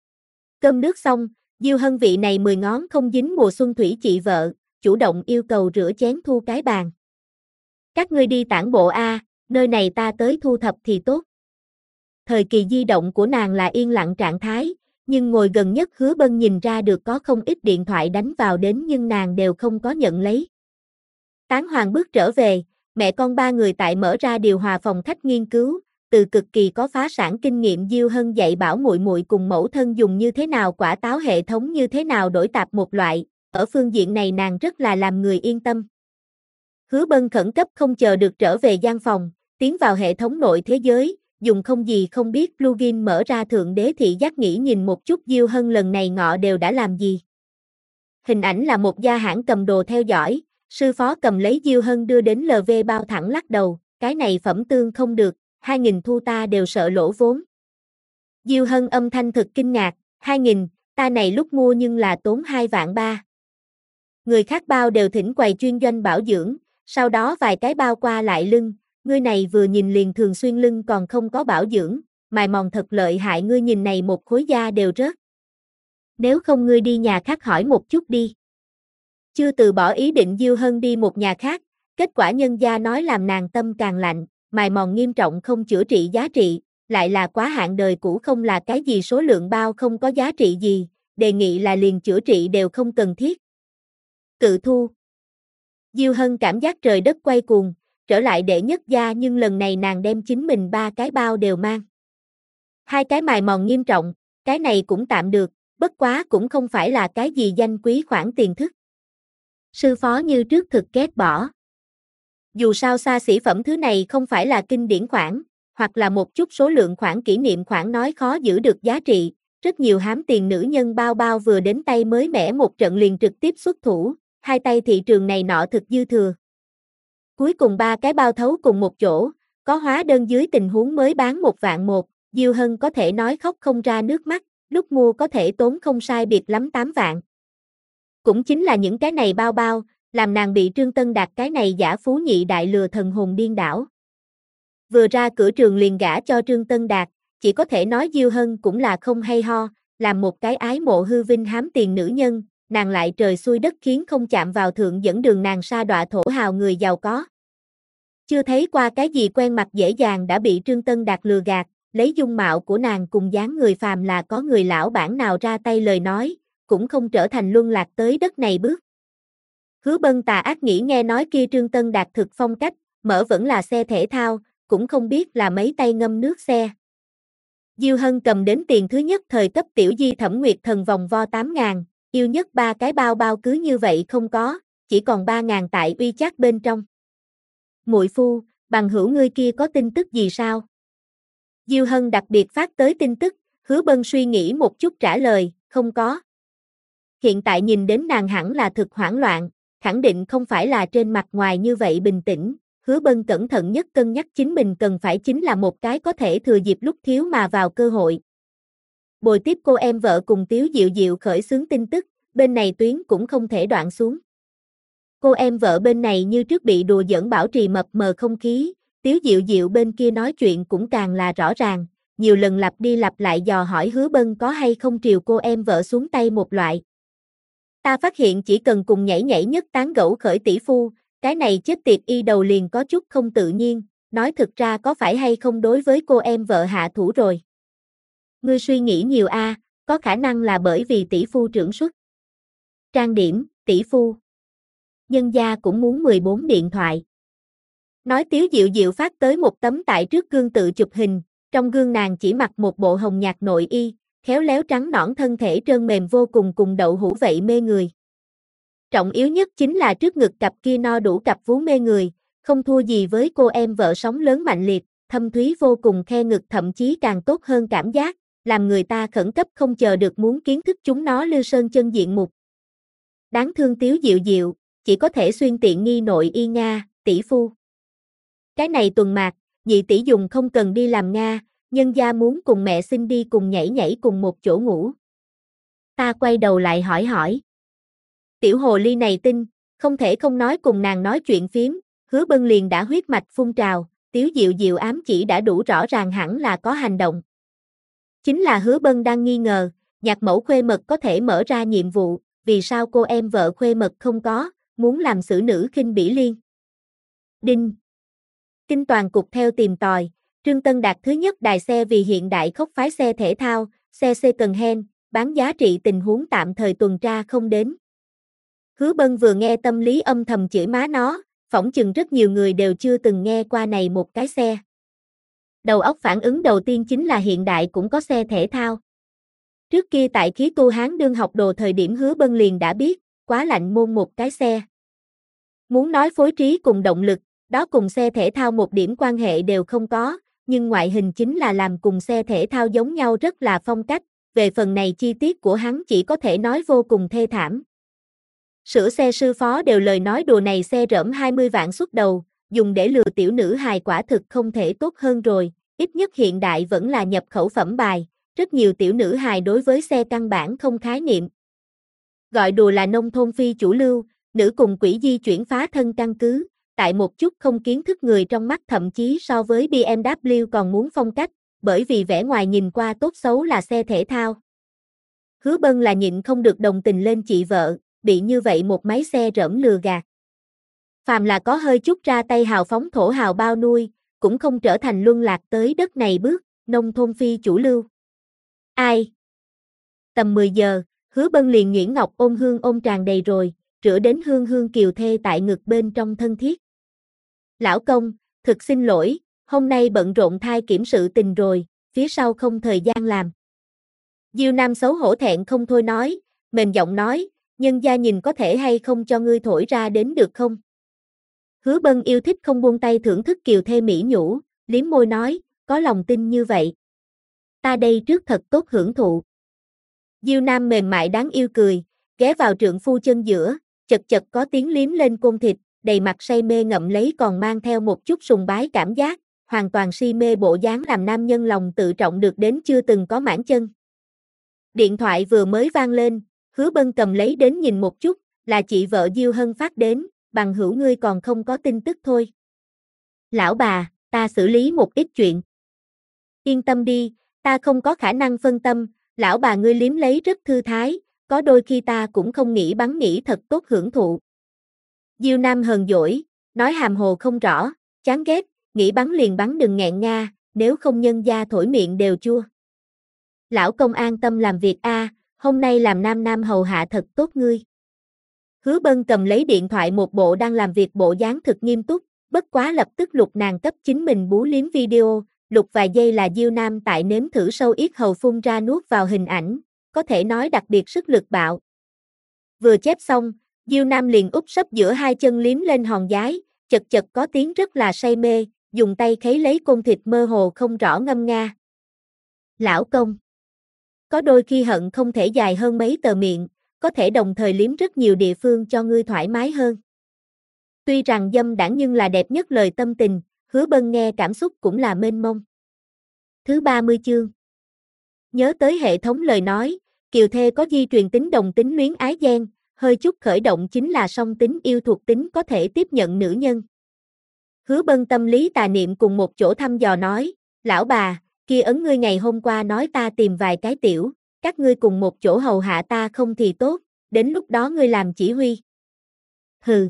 Speaker 1: Cơm nước xong, Diêu Hân vị này 10 ngón không dính mùa xuân thủy chị vợ, chủ động yêu cầu rửa chén thu cái bàn. Các ngươi đi tản bộ a, nơi này ta tới thu thập thì tốt. Thời kỳ di động của nàng là yên lặng trạng thái, nhưng ngồi gần nhất Hứa Bân nhìn ra được có không ít điện thoại đánh vào đến nhưng nàng đều không có nhận lấy. Tán Hoàng bước trở về, mẹ con ba người tại mở ra điều hòa phòng khách nghiên cứu, từ cực kỳ có phá sản kinh nghiệm Diêu Hân dạy bảo muội muội cùng mẫu thân dùng như thế nào quả táo hệ thống như thế nào đổi tạp một loại, ở phương diện này nàng rất là làm người yên tâm. Hứa Bân khẩn cấp không chờ được trở về gian phòng, tiến vào hệ thống nội thế giới, dùng không gì không biết plugin mở ra thượng đế thị giác nghĩ nhìn một chút Diêu Hân lần này ngọ đều đã làm gì. Hình ảnh là một gia hãng cầm đồ theo dõi, sư phó cầm lấy Diêu Hân đưa đến LV bao thẳng lắc đầu, cái này phẩm tương không được, 2.000 thu ta đều sợ lỗ vốn. Diêu Hân âm thanh thực kinh ngạc, 2.000, ta này lúc mua nhưng là tốn 2.300.000. Người khác bao đều thỉnh quầy chuyên doanh bảo dưỡng, sau đó vài cái bao qua lại lưng, ngươi này vừa nhìn liền thường xuyên lưng còn không có bảo dưỡng, mài mòn thật lợi hại ngươi nhìn này một khối da đều rớt. Nếu không ngươi đi nhà khác hỏi một chút đi. Chưa từ bỏ ý định Diêu Hân đi một nhà khác, kết quả nhân gia nói làm nàng tâm càng lạnh, mài mòn nghiêm trọng không chữa trị giá trị, lại là quá hạn đời cũ không là cái gì số lượng bao không có giá trị gì, đề nghị là liền chữa trị đều không cần thiết. Cự thu. Diêu Hân cảm giác trời đất quay cuồng, trở lại đệ nhất gia nhưng lần này nàng đem chính mình 3 cái bao đều mang. 2 cái mài mòn nghiêm trọng, cái này cũng tạm được, bất quá cũng không phải là cái gì danh quý khoản tiền thức. Sư phó như trước thực ghét bỏ. Dù sao xa xỉ phẩm thứ này không phải là kinh điển khoản, hoặc là một chút số lượng khoản kỷ niệm khoản nói khó giữ được giá trị, rất nhiều hám tiền nữ nhân bao bao vừa đến tay mới mẻ một trận liền trực tiếp xuất thủ, hai tay thị trường này nọ thực dư thừa. Cuối cùng ba cái bao thấu cùng một chỗ, có hóa đơn dưới tình huống mới bán 1.100.000, Diêu Hân có thể nói khóc không ra nước mắt, lúc mua có thể tốn không sai biệt lắm 8 vạn. Cũng chính là những cái này bao bao, làm nàng bị Trương Tân Đạt cái này giả phú nhị đại lừa thần hồn điên đảo. Vừa ra cửa trường liền gả cho Trương Tân Đạt, chỉ có thể nói Diêu Hân cũng là không hay ho, làm một cái ái mộ hư vinh hám tiền nữ nhân, nàng lại trời xui đất khiến không chạm vào thượng dẫn đường nàng sa đọa thổ hào người giàu có. Chưa thấy qua cái gì quen mặt dễ dàng đã bị Trương Tân Đạt lừa gạt, lấy dung mạo của nàng cùng dáng người phàm là có người lão bản nào ra tay lời nói, cũng không trở thành luân lạc tới đất này bước. Hứa Bân tà ác nghĩ nghe nói kia Trương Tân Đạt thực phong cách, mở vẫn là xe thể thao, cũng không biết là mấy tay ngâm nước xe. Diêu Hân cầm đến tiền thứ nhất thời cấp tiểu di Thẩm Nguyệt Thần vòng vo 8.000, yêu nhất ba cái bao bao cứ như vậy không có, chỉ còn 3.000 tại WeChat bên trong. Muội phu, bằng hữu ngươi kia có tin tức gì sao? Diêu Hân đặc biệt phát tới tin tức, Hứa Bân suy nghĩ một chút trả lời, không có. Hiện tại nhìn đến nàng hẳn là thực hoảng loạn, khẳng định không phải là trên mặt ngoài như vậy bình tĩnh. Hứa Bân cẩn thận nhất cân nhắc chính mình cần phải chính là một cái có thể thừa dịp lúc thiếu mà vào cơ hội. Bồi tiếp cô em vợ cùng Tiếu Diệu Diệu khởi xướng tin tức, bên này tuyến cũng không thể đoạn xuống. Cô em vợ bên này như trước bị đùa giỡn bảo trì mập mờ không khí, Tiếu Diệu Diệu bên kia nói chuyện cũng càng là rõ ràng, nhiều lần lặp đi lặp lại dò hỏi Hứa Bân có hay không triều cô em vợ xuống tay một loại. Ta phát hiện chỉ cần cùng nhảy nhảy nhất tán gẫu khởi tỷ phu, cái này chết tiệt y đầu liền có chút không tự nhiên, nói thực ra có phải hay không đối với cô em vợ hạ thủ rồi. Ngươi suy nghĩ nhiều a, có khả năng là bởi vì tỷ phu trưởng suất. Trang điểm, tỷ phu. Nhân gia cũng muốn 14 điện thoại. Nói Tiếu Diệu Diệu phát tới một tấm tại trước gương tự chụp hình, trong gương nàng chỉ mặc một bộ hồng nhạt nội y, khéo léo trắng nõn thân thể trơn mềm vô cùng cùng đậu hũ vậy mê người. Trọng yếu nhất chính là trước ngực cặp kia no đủ cặp vú mê người, không thua gì với cô em vợ sóng lớn mạnh liệt, thâm thúy vô cùng khe ngực thậm chí càng tốt hơn cảm giác, làm người ta khẩn cấp không chờ được muốn kiến thức chúng nó lưu sơn chân diện mục. Đáng thương Tiếu Diệu Diệu, chỉ có thể xuyên tiện nghi nội y Nga, tỷ phu. Cái này tuần mạc, nhị tỷ dùng không cần đi làm Nga, nhân gia muốn cùng mẹ xin đi cùng nhảy nhảy cùng một chỗ ngủ. Ta quay đầu lại hỏi. Tiểu hồ ly này tin, không thể không nói cùng nàng nói chuyện phiếm, Hứa Bân liền đã huyết mạch phun trào, Tiếu Diệu Diệu ám chỉ đã đủ rõ ràng hẳn là có hành động. Chính là Hứa Bân đang nghi ngờ, nhạc mẫu khuê mật có thể mở ra nhiệm vụ, vì sao cô em vợ khuê mật không có, muốn làm xử nữ khinh bỉ liên. Đinh. Kinh toàn cục theo tìm tòi, Trương Tân Đạt thứ nhất đài xe vì hiện đại khốc phái xe thể thao, xe second hand, bán giá trị tình huống tạm thời tuần tra không đến. Hứa Bân vừa nghe tâm lý âm thầm chửi má nó, phỏng chừng rất nhiều người đều chưa từng nghe qua này một cái xe. Đầu óc phản ứng đầu tiên chính là hiện đại cũng có xe thể thao. Trước kia tại khí tu Hán đương học đồ thời điểm Hứa Bân liền đã biết, quá lạnh môn một cái xe. Muốn nói phối trí cùng động lực, đó cùng xe thể thao một điểm quan hệ đều không có, nhưng ngoại hình chính là làm cùng xe thể thao giống nhau rất là phong cách, về phần này chi tiết của hắn chỉ có thể nói vô cùng thê thảm. Sửa xe sư phó đều lời nói đùa này xe rỡm 20 vạn xuất đầu, dùng để lừa tiểu nữ hài quả thực không thể tốt hơn rồi, ít nhất hiện đại vẫn là nhập khẩu phẩm bài, rất nhiều tiểu nữ hài đối với xe căn bản không khái niệm. Gọi đùa là nông thôn phi chủ lưu, nữ cùng quỷ di chuyển phá thân căn cứ, tại một chút không kiến thức người trong mắt thậm chí so với BMW còn muốn phong cách, bởi vì vẻ ngoài nhìn qua tốt xấu là xe thể thao. Hứa Bân là nhịn không được đồng tình lên chị vợ, bị như vậy một máy xe rỡm lừa gạt. Phàm là có hơi chút ra tay hào phóng thổ hào bao nuôi, cũng không trở thành luân lạc tới đất này bước, nông thôn phi chủ lưu. Ai? Tầm 10 giờ, Hứa Bân liền nhuyễn ngọc ôm hương ôm tràn đầy rồi, rửa đến hương hương kiều thê tại ngực bên trong thân thiết. Lão công, thực xin lỗi, hôm nay bận rộn thai kiểm sự tình rồi, phía sau không thời gian làm. Diêu Nam xấu hổ thẹn không thôi nói, mềm giọng nói, nhân gia nhìn có thể hay không cho ngươi thổi ra đến được không? Hứa Bân yêu thích không buông tay thưởng thức kiều thê mỹ nhũ, liếm môi nói, có lòng tin như vậy. Ta đây trước thật tốt hưởng thụ. Diêu Nam mềm mại đáng yêu cười, ghé vào trượng phu chân giữa, chật chật có tiếng liếm lên côn thịt, đầy mặt say mê ngậm lấy còn mang theo một chút sùng bái cảm giác, hoàn toàn si mê bộ dáng làm nam nhân lòng tự trọng được đến chưa từng có mãn chân. Điện thoại vừa mới vang lên, Hứa Bân cầm lấy đến nhìn một chút, là chị vợ Diêu Hân phát đến, bằng hữu ngươi còn không có tin tức thôi. Lão bà, ta xử lý một ít chuyện. Yên tâm đi, ta không có khả năng phân tâm, lão bà ngươi liếm lấy rất thư thái, có đôi khi ta cũng không nghĩ bắn nghĩ thật tốt hưởng thụ. Diêu Nam hờn dỗi, nói hàm hồ không rõ, chán ghét, nghĩ bắn liền bắn đừng nghẹn nga, nếu không nhân gia thổi miệng đều chua. Lão công an tâm làm việc a, hôm nay làm nam nam hầu hạ thật tốt ngươi. Hứa Bân cầm lấy điện thoại một bộ đang làm việc bộ dáng thực nghiêm túc, bất quá lập tức lục nàng cấp chính mình bú liếm video, lục vài giây là Diêu Nam tại nếm thử sâu yết hầu phun ra nuốt vào hình ảnh, có thể nói đặc biệt sức lực bạo. Vừa chép xong, Diêu Nam liền úp sấp giữa hai chân liếm lên hòn giái, chật chật có tiếng rất là say mê, dùng tay khấy lấy côn thịt mơ hồ không rõ ngâm nga. Lão công. Có đôi khi hận không thể dài hơn mấy tờ miệng, có thể đồng thời liếm rất nhiều địa phương cho ngươi thoải mái hơn. Tuy rằng dâm đãng nhưng là đẹp nhất lời tâm tình, Hứa Bân nghe cảm xúc cũng là mênh mông. Thứ 30 chương. Nhớ tới hệ thống lời nói, kiều thê có di truyền tính đồng tính luyến ái ghen, hơi chút khởi động chính là song tính yêu thuộc tính có thể tiếp nhận nữ nhân. Hứa Bân tâm lý tà niệm cùng một chỗ thăm dò nói, lão bà, kia ấn ngươi ngày hôm qua nói ta tìm vài cái tiểu, các ngươi cùng một chỗ hầu hạ ta không thì tốt, đến lúc đó ngươi làm chỉ huy. Hừ.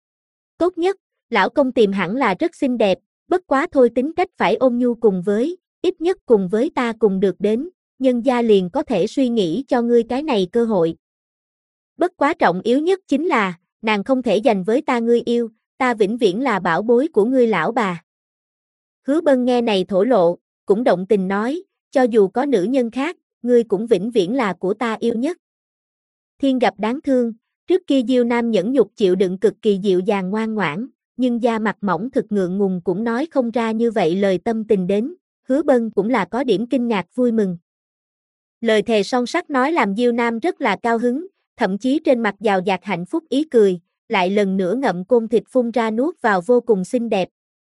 Speaker 1: Tốt nhất, lão công tìm hẳn là rất xinh đẹp, bất quá thôi tính cách phải ôn nhu cùng với, ít nhất cùng với ta cùng được đến, nhân gia liền có thể suy nghĩ cho ngươi cái này cơ hội. Bất quá trọng yếu nhất chính là, nàng không thể dành với ta ngươi yêu, ta vĩnh viễn là bảo bối của ngươi lão bà. Hứa Bân nghe này thổ lộ, cũng động tình nói, cho dù có nữ nhân khác, ngươi cũng vĩnh viễn là của ta yêu nhất. Thiên gặp đáng thương, trước kia Diêu Nam nhẫn nhục chịu đựng cực kỳ dịu dàng ngoan ngoãn, nhưng da mặt mỏng thực ngượng ngùng cũng nói không ra như vậy lời tâm tình đến, Hứa Bân cũng là có điểm kinh ngạc vui mừng. Lời thề son sắt nói làm Diêu Nam rất là cao hứng, thậm chí trên mặt giàu dạt hạnh phúc ý cười, lại lần nữa ngậm côn thịt phun ra nuốt vào vô cùng xinh đẹp.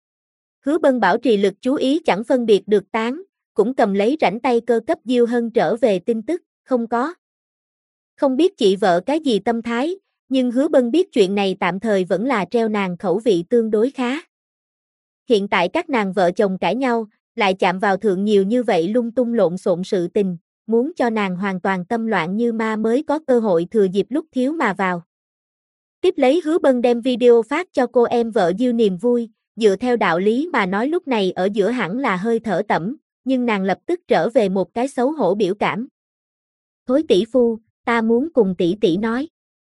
Speaker 1: Hứa Bân bảo trì lực chú ý chẳng phân biệt được tán, cũng cầm lấy rảnh tay cơ cấp Diêu Hân trở về tin tức, không có. Không biết chị vợ cái gì tâm thái, nhưng Hứa Bân biết chuyện này tạm thời vẫn là treo nàng khẩu vị tương đối khá. Hiện tại các nàng vợ chồng cãi nhau, lại chạm vào thượng nhiều như vậy lung tung lộn xộn sự tình, muốn cho nàng hoàn toàn tâm loạn như ma mới có cơ hội thừa dịp lúc thiếu mà vào. Tiếp lấy Hứa Bân đem video phát cho cô em vợ Diêu niềm vui, dựa theo đạo lý mà nói lúc này ở giữa hẳn là hơi thở tẩm, nhưng nàng lập tức trở về một cái xấu hổ biểu cảm. Thối tỷ phu, ta muốn cùng tỷ tỷ nói.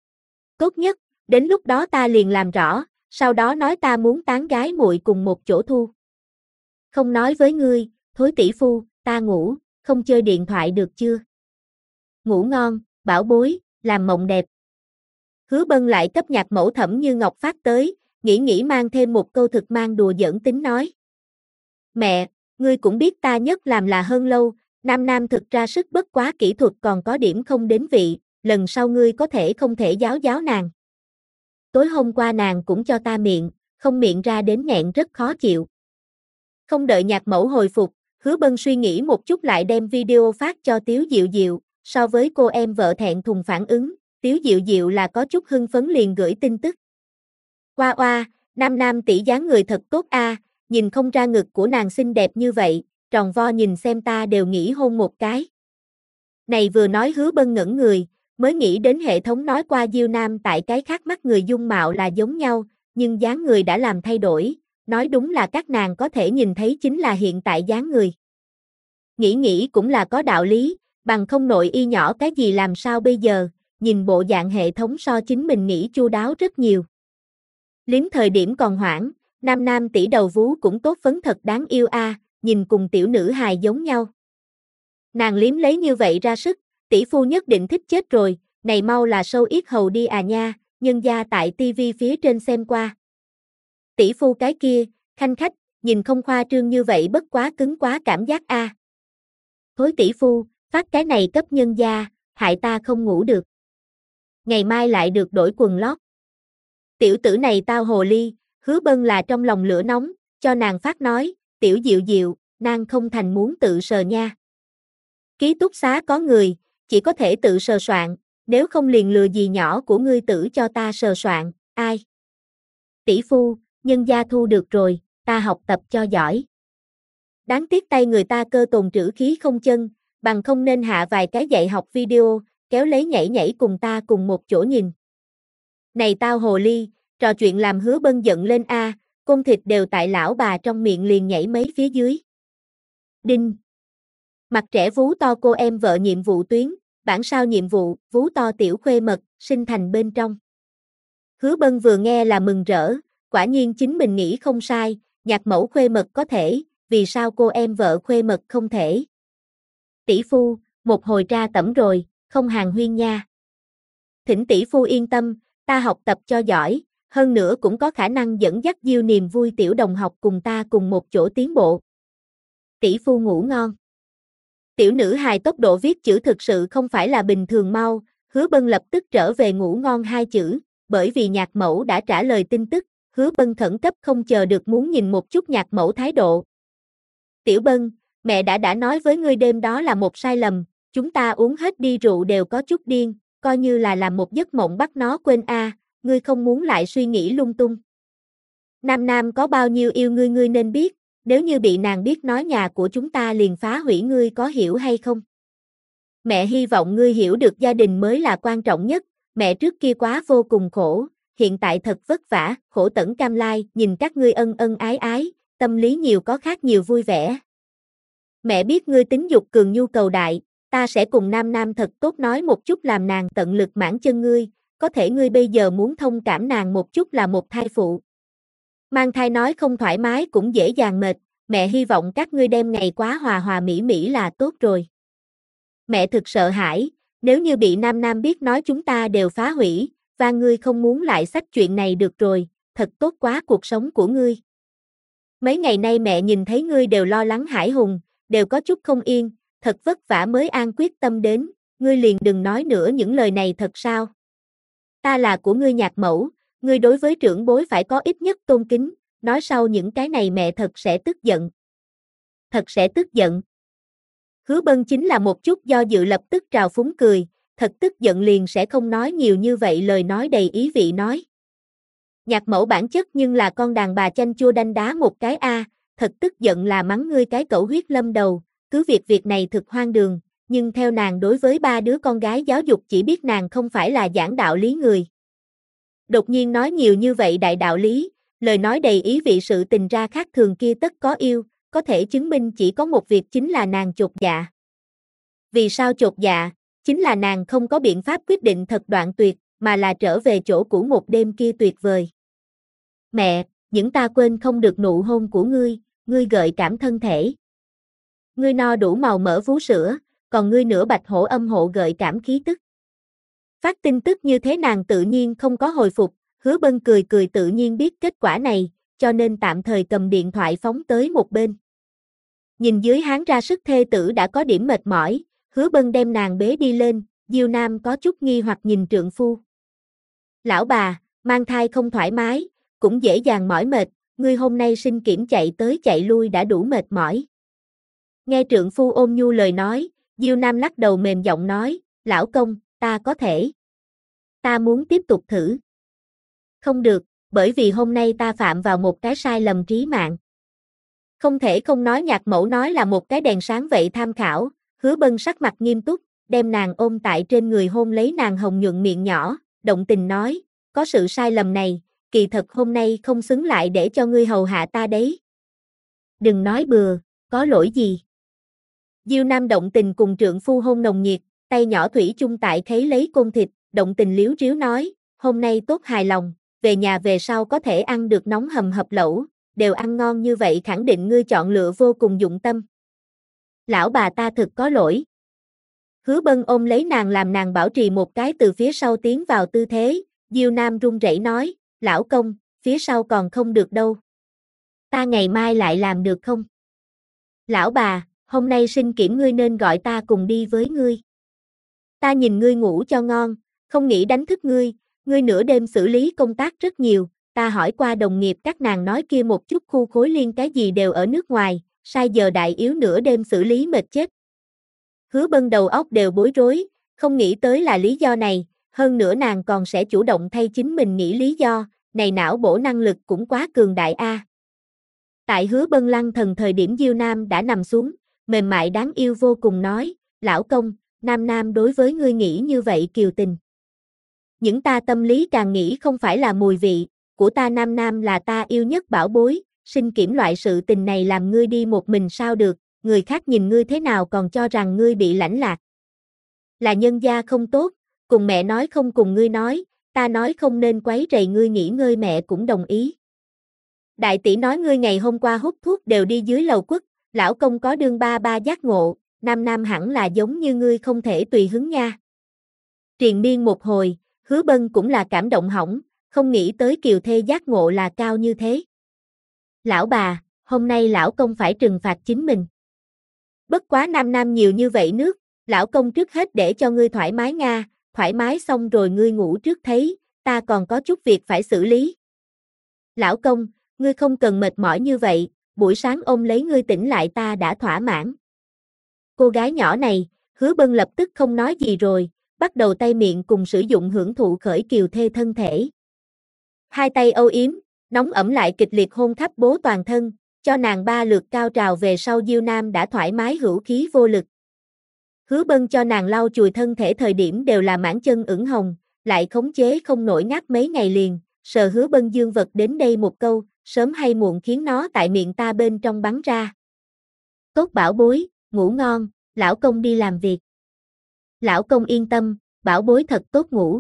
Speaker 1: Tốt nhất, đến lúc đó ta liền làm rõ, sau đó nói ta muốn tán gái muội cùng một chỗ thu. Không nói với ngươi, thối tỷ phu, ta ngủ, không chơi điện thoại được chưa? Ngủ ngon, bảo bối, làm mộng đẹp. Hứa Bân lại cấp nhạc mẫu Thẩm Như Ngọc phát tới, nghĩ mang thêm một câu thực mang đùa giỡn tính nói. Mẹ, ngươi cũng biết ta nhất làm là hơn lâu, nam nam thực ra sức bất quá kỹ thuật còn có điểm không đến vị, lần sau ngươi có thể không thể giáo giáo nàng. Tối hôm qua nàng cũng cho ta miệng, không miệng ra đến nghẹn rất khó chịu. Không đợi nhạc mẫu hồi phục, Hứa Bân suy nghĩ một chút lại đem video phát cho Tiếu Diệu Diệu, so với cô em vợ thẹn thùng phản ứng, Tiếu Diệu Diệu là có chút hưng phấn liền gửi tin tức. Oa oa, nam nam tỷ dáng người thật tốt a, nhìn không ra ngực của nàng xinh đẹp như vậy, tròn vo nhìn xem ta đều nghĩ hôn một cái. Này vừa nói Hứa Bân ngẩn người, mới nghĩ đến hệ thống nói qua Diêu Nam tại cái khác mắt người dung mạo là giống nhau, nhưng dáng người đã làm thay đổi, nói đúng là các nàng có thể nhìn thấy chính là hiện tại dáng người. Nghĩ cũng là có đạo lý, bằng không nội y nhỏ cái gì làm sao bây giờ, nhìn bộ dạng hệ thống so chính mình nghĩ chu đáo rất nhiều. Liếm thời điểm còn hoảng, nam nam tỷ đầu vú cũng tốt phấn thật đáng yêu a, nhìn cùng tiểu nữ hài giống nhau. Nàng liếm lấy như vậy ra sức, tỷ phu nhất định thích chết rồi, này mau là sâu yết hầu đi à nha, nhân gia tại tivi phía trên xem qua. Tỷ phu cái kia, khanh khách, nhìn không khoa trương như vậy bất quá cứng quá cảm giác a. Thối tỷ phu, phát cái này cấp nhân gia, hại ta không ngủ được. Ngày mai lại được đổi quần lót. Tiểu tử này tao hồ ly, Hứa Bân là trong lòng lửa nóng, cho nàng phát nói, tiểu Diệu Diệu, nàng không thành muốn tự sờ nha. Ký túc xá có người, chỉ có thể tự sờ soạn, nếu không liền lừa dì nhỏ của ngươi tử cho ta sờ soạn, ai? Tỷ phu, nhân gia thu được rồi, ta học tập cho giỏi. Đáng tiếc tay người ta cơ tồn trữ khí không chân, bằng không nên hạ vài cái dạy học video, kéo lấy nhảy nhảy cùng ta cùng một chỗ nhìn. Này tao hồ ly, trò chuyện làm Hứa Bân giận lên a, côn thịt đều tại lão bà trong miệng liền nhảy mấy phía dưới. Đinh. Mặt trẻ vú to cô em vợ nhiệm vụ tuyến, bản sao nhiệm vụ, vú to tiểu khuê mật, sinh thành bên trong. Hứa Bân vừa nghe là mừng rỡ, quả nhiên chính mình nghĩ không sai, nhạc mẫu khuê mật có thể, vì sao cô em vợ khuê mật không thể? Tỷ phu, một hồi tra tẩm rồi, không hàng huyên nha. Thỉnh tỷ phu yên tâm, ta học tập cho giỏi, hơn nữa cũng có khả năng dẫn dắt Diêu niềm vui tiểu đồng học cùng ta cùng một chỗ tiến bộ. Tỷ phu ngủ ngon. Tiểu nữ hài tốc độ viết chữ thực sự không phải là bình thường mau, Hứa Bân lập tức trở về ngủ ngon hai chữ, bởi vì nhạc mẫu đã trả lời tin tức, Hứa Bân khẩn cấp không chờ được muốn nhìn một chút nhạc mẫu thái độ. Tiểu Bân, mẹ đã nói với ngươi đêm đó là một sai lầm, chúng ta uống hết đi rượu đều có chút điên, coi như là làm một giấc mộng bắt nó quên a, ngươi không muốn lại suy nghĩ lung tung. Nam Nam có bao nhiêu yêu ngươi ngươi nên biết, nếu như bị nàng biết nói nhà của chúng ta liền phá hủy ngươi có hiểu hay không? Mẹ hy vọng ngươi hiểu được gia đình mới là quan trọng nhất, mẹ trước kia quá vô cùng khổ, hiện tại thật vất vả, khổ tận cam lai, nhìn các ngươi ân ân ái ái, tâm lý nhiều có khác nhiều vui vẻ. Mẹ biết ngươi tính dục cường nhu cầu đại, ta sẽ cùng Nam Nam thật tốt nói một chút làm nàng tận lực mãn chân ngươi, có thể ngươi bây giờ muốn thông cảm nàng một chút là một thai phụ. Mang thai nói không thoải mái cũng dễ dàng mệt, mẹ hy vọng các ngươi đem ngày quá hòa hòa mỹ mỹ là tốt rồi. Mẹ thực sợ hãi, nếu như bị Nam Nam biết nói chúng ta đều phá hủy, và ngươi không muốn lại xách chuyện này được rồi, thật tốt quá cuộc sống của ngươi. Mấy ngày nay mẹ nhìn thấy ngươi đều lo lắng hãi hùng, đều có chút không yên, thật vất vả mới an quyết tâm đến, ngươi liền đừng nói nữa những lời này thật sao. Ta là của ngươi nhạc mẫu, ngươi đối với trưởng bối phải có ít nhất tôn kính, nói sau những cái này mẹ thật sẽ tức giận. Thật sẽ tức giận. Hứa Bân chính là một chút do dự lập tức trào phúng cười, thật tức giận liền sẽ không nói nhiều như vậy lời nói đầy ý vị nói. Nhạc mẫu bản chất nhưng là con đàn bà chanh chua đanh đá một cái a, thật tức giận là mắng ngươi cái cẩu huyết lâm đầu, cứ việc này thực hoang đường, nhưng theo nàng đối với ba đứa con gái giáo dục chỉ biết nàng không phải là giảng đạo lý người. Đột nhiên nói nhiều như vậy đại đạo lý, lời nói đầy ý vị sự tình ra khác thường kia tất có yêu, có thể chứng minh chỉ có một việc chính là nàng chột dạ. Vì sao chột dạ? Chính là nàng không có biện pháp quyết định thật đoạn tuyệt, mà là trở về chỗ cũ một đêm kia tuyệt vời. Mẹ, những ta quên không được nụ hôn của ngươi gợi cảm thân thể. Ngươi no đủ màu mỡ vú sữa, còn ngươi nửa bạch hổ âm hộ gợi cảm khí tức. Phát tin tức như thế nàng tự nhiên không có hồi phục, Hứa Bân cười tự nhiên biết kết quả này, cho nên tạm thời cầm điện thoại phóng tới một bên. Nhìn dưới háng ra sức thê tử đã có điểm mệt mỏi, Hứa Bân đem nàng bế đi lên, Diêu Nam có chút nghi hoặc nhìn trượng phu. Lão bà, mang thai không thoải mái, cũng dễ dàng mỏi mệt, ngươi hôm nay sinh kiểm chạy tới chạy lui đã đủ mệt mỏi. Nghe trượng phu ôn nhu lời nói, Diêu Nam lắc đầu mềm giọng nói, lão công, ta có thể. Ta muốn tiếp tục thử. Không được, bởi vì hôm nay ta phạm vào một cái sai lầm trí mạng. Không thể không nói nhạc mẫu nói là một cái đèn sáng vậy tham khảo, Hứa Bân sắc mặt nghiêm túc, đem nàng ôm tại trên người hôn lấy nàng hồng nhuận miệng nhỏ, động tình nói, có sự sai lầm này, kỳ thật hôm nay không xứng lại để cho ngươi hầu hạ ta đấy. Đừng nói bừa, có lỗi gì. Diêu Nam động tình cùng trượng phu hôn nồng nhiệt, tay nhỏ thủy chung tại khấy lấy côn thịt, động tình liếu riếu nói, hôm nay tốt hài lòng, về nhà về sau có thể ăn được nóng hầm hập lẩu, đều ăn ngon như vậy khẳng định ngươi chọn lựa vô cùng dụng tâm. Lão bà ta thực có lỗi. Hứa Bân ôm lấy nàng làm nàng bảo trì một cái từ phía sau tiến vào tư thế, Diêu Nam run rẩy nói, lão công, phía sau còn không được đâu. Ta ngày mai lại làm được không? Lão bà, hôm nay sinh kiểm ngươi nên gọi ta cùng đi với ngươi. Ta nhìn ngươi ngủ cho ngon, không nghĩ đánh thức ngươi nửa đêm xử lý công tác rất nhiều, ta hỏi qua đồng nghiệp các nàng nói kia một chút khu khối liên cái gì đều ở nước ngoài, sai giờ đại yếu nửa đêm xử lý mệt chết. Hứa Bân đầu óc đều bối rối, không nghĩ tới là lý do này, hơn nữa nàng còn sẽ chủ động thay chính mình nghĩ lý do, này não bổ năng lực cũng quá cường đại a. Tại Hứa Bân lăng thần thời điểm Diêu Nam đã nằm xuống, mềm mại đáng yêu vô cùng nói, lão công, Nam Nam đối với ngươi nghĩ như vậy kiều tình. Những ta tâm lý càng nghĩ không phải là mùi vị, của ta Nam Nam là ta yêu nhất bảo bối, sinh kiểm loại sự tình này làm ngươi đi một mình sao được, người khác nhìn ngươi thế nào còn cho rằng ngươi bị lãnh lạc. Là nhân gia không tốt, cùng mẹ nói không cùng ngươi nói, ta nói không nên quấy rầy ngươi nghỉ ngơi mẹ cũng đồng ý. Đại tỷ nói ngươi ngày hôm qua hút thuốc đều đi dưới lầu quất, lão công có đương ba ba giác ngộ, Nam Nam hẳn là giống như ngươi không thể tùy hứng nha. Triền miên một hồi, Hứa Bân cũng là cảm động hỏng, không nghĩ tới kiều thê giác ngộ là cao như thế. Lão bà, hôm nay lão công phải trừng phạt chính mình. Bất quá Nam Nam nhiều như vậy nước, lão công trước hết để cho ngươi thoải mái nga, thoải mái xong rồi ngươi ngủ trước thấy, ta còn có chút việc phải xử lý. Lão công, ngươi không cần mệt mỏi như vậy, buổi sáng ôm lấy ngươi tỉnh lại ta đã thỏa mãn. Cô gái nhỏ này, Hứa Bân lập tức không nói gì rồi, bắt đầu tay miệng cùng sử dụng hưởng thụ khởi kiều thê thân thể. Hai tay âu yếm, nóng ẩm lại kịch liệt hôn khắp bố toàn thân, cho nàng ba lượt cao trào về sau Diêu Nam đã thoải mái hữu khí vô lực. Hứa Bân cho nàng lau chùi thân thể thời điểm đều là mảng chân ửng hồng, lại khống chế không nổi ngáp mấy ngày liền, sờ Hứa Bân dương vật đến đây một câu, sớm hay muộn khiến nó tại miệng ta bên trong bắn ra. Tốt bảo bối, ngủ ngon, lão công đi làm việc. Lão công yên tâm, bảo bối thật tốt ngủ.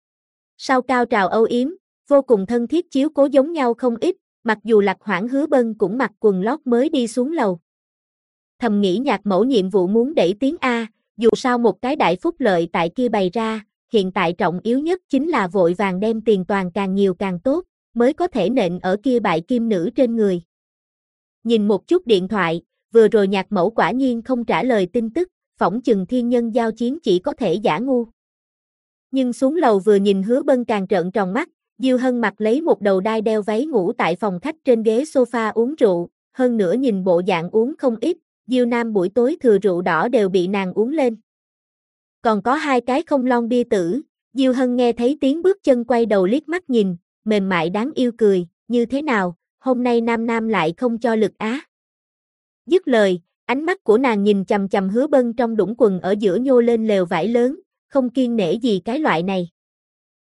Speaker 1: Sau cao trào âu yếm, vô cùng thân thiết chiếu cố giống nhau không ít, mặc dù Lạc Hoãn Hứa Bân cũng mặc quần lót mới đi xuống lầu. Thầm nghĩ nhạc mẫu nhiệm vụ muốn đẩy tiếng A, dù sao một cái đại phúc lợi tại kia bày ra, hiện tại trọng yếu nhất chính là vội vàng đem tiền toàn càng nhiều càng tốt, mới có thể nện ở kia bại kim nữ trên người. Nhìn một chút điện thoại, vừa rồi nhạc mẫu quả nhiên không trả lời tin tức, phỏng chừng thiên nhân giao chiến chỉ có thể giả ngu. Nhưng xuống lầu vừa nhìn Hứa Bân càng trợn tròn mắt, Diêu Hân mặc lấy một đầu đai đeo váy ngủ tại phòng khách trên ghế sofa uống rượu, hơn nữa nhìn bộ dạng uống không ít, Diêu Nam buổi tối thừa rượu đỏ đều bị nàng uống lên. Còn có hai cái không lon bia tử, Diêu Hân nghe thấy tiếng bước chân quay đầu liếc mắt nhìn, mềm mại đáng yêu cười, như thế nào, hôm nay Nam Nam lại không cho lực á. Dứt lời, ánh mắt của nàng nhìn chằm chằm Hứa Bân trong đũng quần ở giữa nhô lên lều vải lớn, không kiêng nể gì cái loại này.